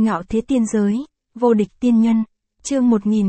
Ngạo thế tiên giới, vô địch tiên nhân, chương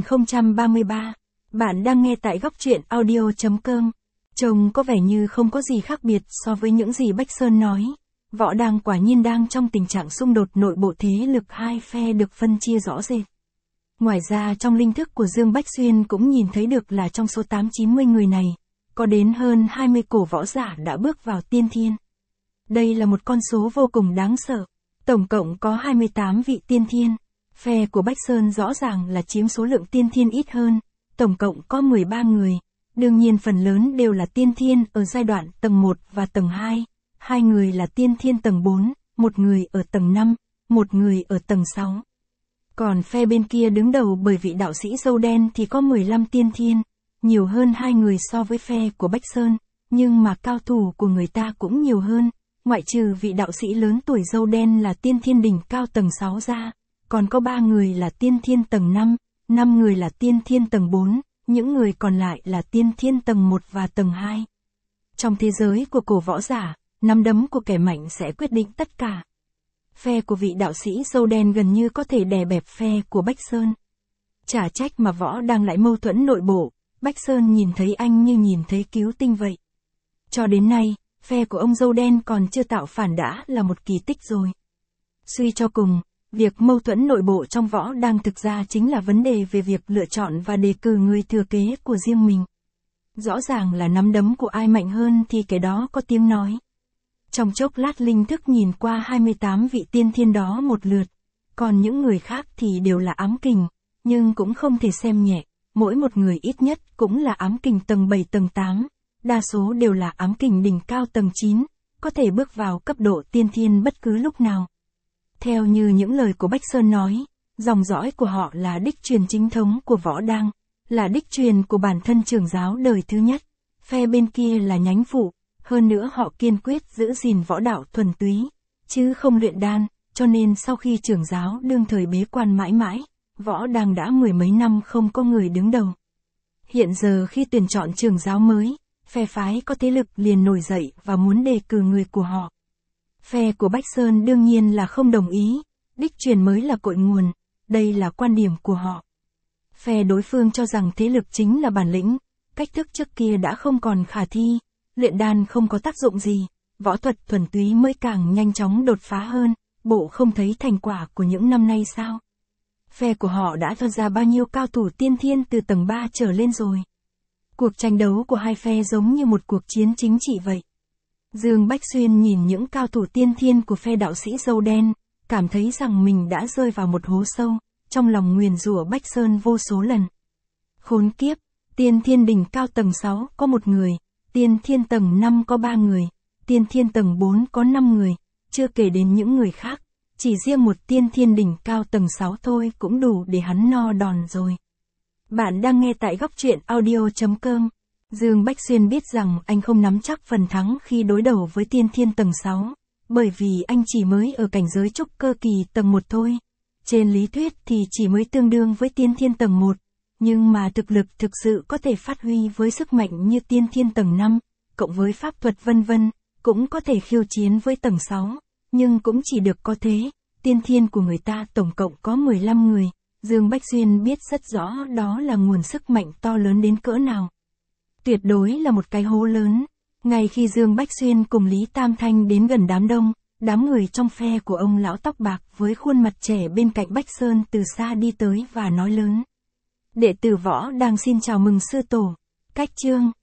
1033. Bạn đang nghe tại góc truyện audio.com. Trông có vẻ như không có gì khác biệt so với những gì Bách Sơn nói. Võ Đăng quả nhiên đang trong tình trạng xung đột nội bộ, thế lực hai phe được phân chia rõ rệt. Ngoài ra trong linh thức của Dương Bách Xuyên cũng nhìn thấy được là trong số 890 người này, có đến hơn 20 cổ võ giả đã bước vào tiên thiên. Đây là một con số vô cùng đáng sợ. Tổng cộng có 28 vị tiên thiên. Phe của Bách Sơn rõ ràng là chiếm số lượng tiên thiên ít hơn, tổng cộng có 13 người. Đương nhiên phần lớn đều là tiên thiên ở giai đoạn tầng 1 và tầng 2, 2 người là tiên thiên tầng 4, một người ở tầng 5, một người ở tầng 6. Còn phe bên kia đứng đầu bởi vị đạo sĩ râu đen thì có 15 tiên thiên, nhiều hơn 2 người so với phe của Bách Sơn, nhưng mà cao thủ của người ta cũng nhiều hơn. Ngoại trừ vị đạo sĩ lớn tuổi râu đen là tiên thiên đỉnh cao tầng 6 ra, còn có 3 người là tiên thiên tầng 5, 5 người là tiên thiên tầng 4, những người còn lại là tiên thiên tầng 1 và tầng 2. Trong thế giới của cổ võ giả, nắm đấm của kẻ mạnh sẽ quyết định tất cả. Phe của vị đạo sĩ râu đen gần như có thể đè bẹp phe của Bách Sơn. Chả trách mà Võ đang lại mâu thuẫn nội bộ, Bách Sơn nhìn thấy anh như nhìn thấy cứu tinh vậy. Cho đến nay, phe của ông râu đen còn chưa tạo phản đã là một kỳ tích rồi. Suy cho cùng, việc mâu thuẫn nội bộ trong Võ đang thực ra chính là vấn đề về việc lựa chọn và đề cử người thừa kế của riêng mình. Rõ ràng là nắm đấm của ai mạnh hơn thì cái đó có tiếng nói. Trong chốc lát linh thức nhìn qua 28 vị tiên thiên đó một lượt, còn những người khác thì đều là ám kình, nhưng cũng không thể xem nhẹ, mỗi một người ít nhất cũng là ám kình tầng 7 tầng 8. Đa số đều là ám kình đỉnh cao tầng 9, có thể bước vào cấp độ tiên thiên bất cứ lúc nào. Theo như những lời của Bách Sơn nói, dòng dõi của họ là đích truyền chính thống của Võ Đăng, là đích truyền của bản thân trưởng giáo đời thứ nhất, phe bên kia là nhánh phụ, hơn nữa họ kiên quyết giữ gìn võ đạo thuần túy, chứ không luyện đan, cho nên sau khi trưởng giáo đương thời bế quan mãi mãi, Võ Đăng đã 10 mấy năm không có người đứng đầu. Hiện giờ khi tuyển chọn trưởng giáo mới, phe phái có thế lực liền nổi dậy và muốn đề cử người của họ. Phe của Bách Sơn đương nhiên là không đồng ý, đích truyền mới là cội nguồn, đây là quan điểm của họ. Phe đối phương cho rằng thế lực chính là bản lĩnh, cách thức trước kia đã không còn khả thi, luyện đan không có tác dụng gì, võ thuật thuần túy mới càng nhanh chóng đột phá hơn, bộ không thấy thành quả của những năm nay sao? Phe của họ đã cho ra bao nhiêu cao thủ tiên thiên từ tầng 3 trở lên rồi. Cuộc tranh đấu của hai phe giống như một cuộc chiến chính trị vậy. Dương Bách Xuyên nhìn những cao thủ tiên thiên của phe đạo sĩ râu đen, cảm thấy rằng mình đã rơi vào một hố sâu, trong lòng nguyền rủa Bách Sơn vô số lần. Khốn kiếp, tiên thiên đỉnh cao tầng 6 có 1 người, tiên thiên tầng 5 có 3 người, tiên thiên tầng 4 có 5 người, chưa kể đến những người khác, chỉ riêng một tiên thiên đỉnh cao tầng 6 thôi cũng đủ để hắn no đòn rồi. Bạn đang nghe tại góc truyện audio.com. Dương Bách Xuyên biết rằng anh không nắm chắc phần thắng khi đối đầu với tiên thiên tầng 6, bởi vì anh chỉ mới ở cảnh giới trúc cơ kỳ tầng 1 thôi. Trên lý thuyết thì chỉ mới tương đương với tiên thiên tầng 1, nhưng mà thực lực thực sự có thể phát huy với sức mạnh như tiên thiên tầng 5, cộng với pháp thuật vân vân, cũng có thể khiêu chiến với tầng 6, nhưng cũng chỉ được có thế. Tiên thiên của người ta tổng cộng có 15 người. Dương Bách Xuyên biết rất rõ đó là nguồn sức mạnh to lớn đến cỡ nào. Tuyệt đối là một cái hố lớn. Ngay khi Dương Bách Xuyên cùng Lý Tam Thanh đến gần đám đông, đám người trong phe của ông lão tóc bạc với khuôn mặt trẻ bên cạnh Bách Sơn từ xa đi tới và nói lớn. Đệ tử Võ đang xin chào mừng sư tổ. Cách chương